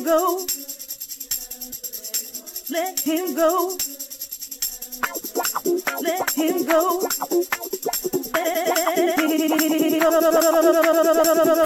him go. Let him go. Let him go. Let him go.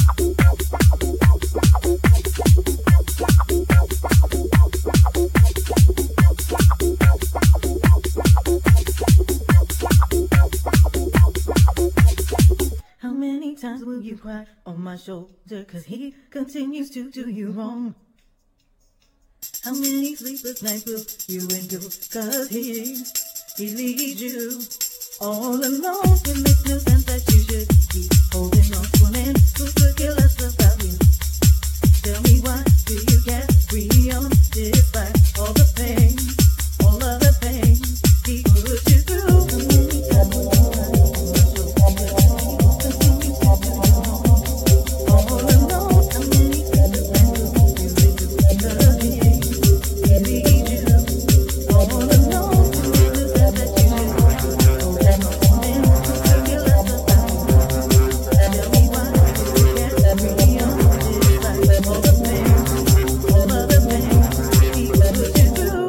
How many times will you cry on my shoulder? 'Cause he continues to do you wrong. How many sleepless nights will you endure? 'Cause he leaves you all alone. It makes no sense that you should be holding on to a man who could care less about you. Tell me, why do you carry on despite all the pain, all of the pain he put you through? How many times will you cry on my shoulder? Continue to do you wrong. All alone. How many sleepless nights will you endure? 'Cause he leaves you all alone. It makes no sense that you should be holding on to a man who could care less about you. Tell me, why do you carry on despite all the pain, all of the pain he put you through?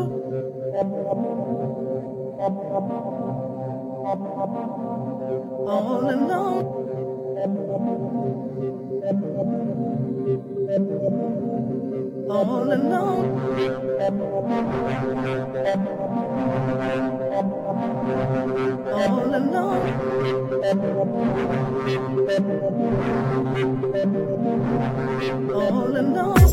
All alone. All alone. All alone. All alone.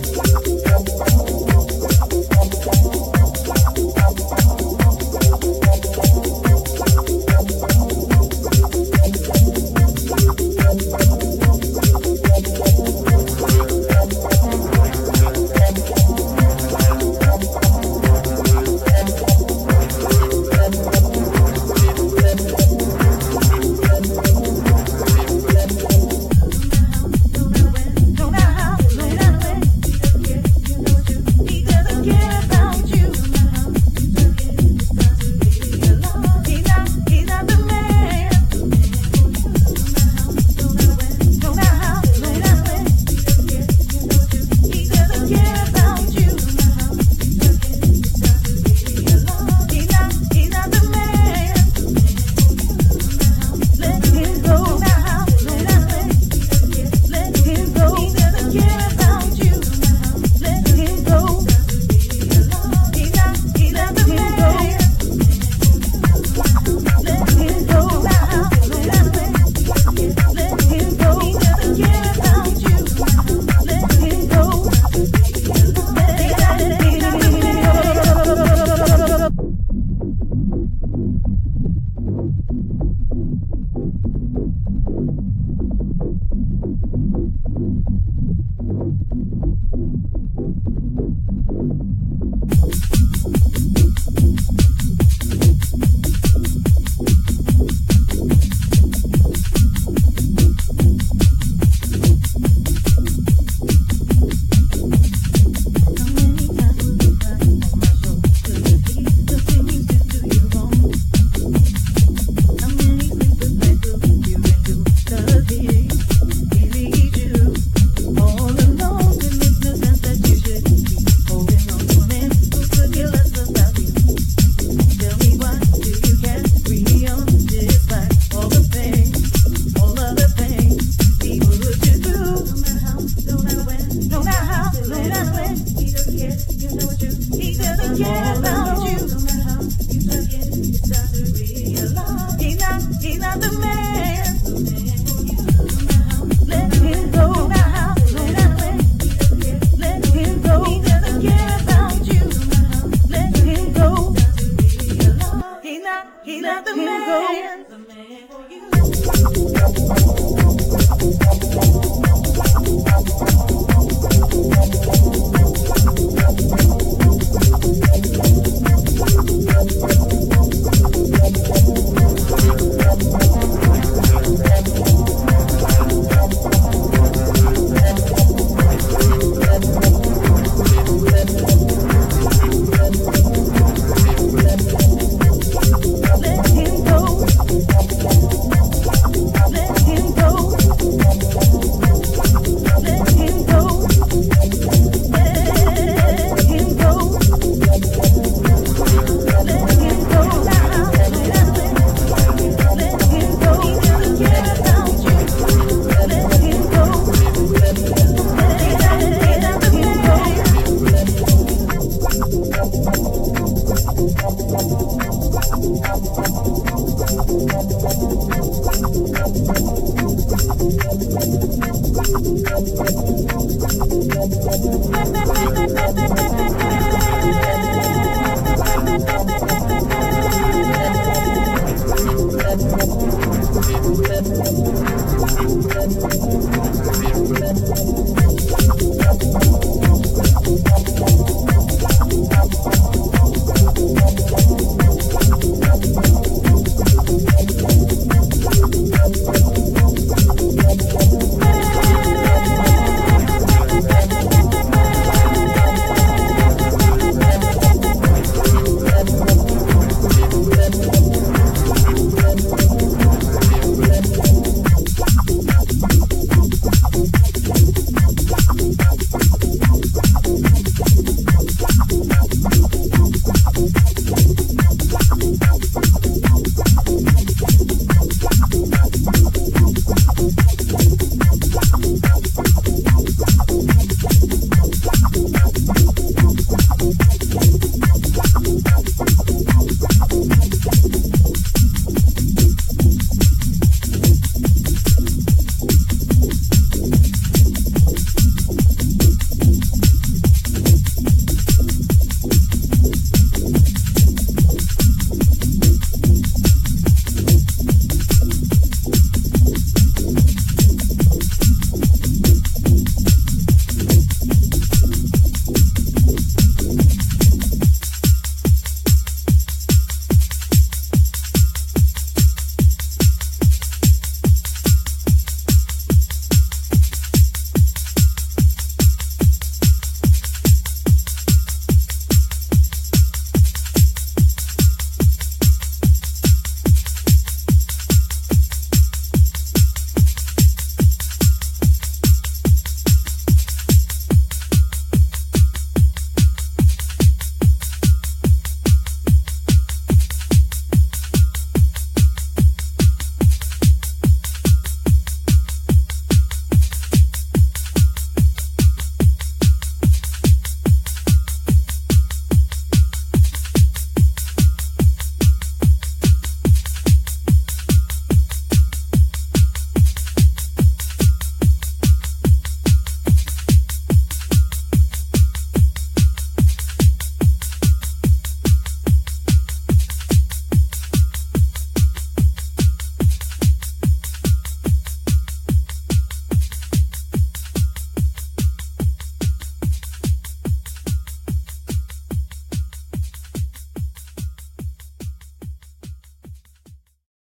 He's not the man.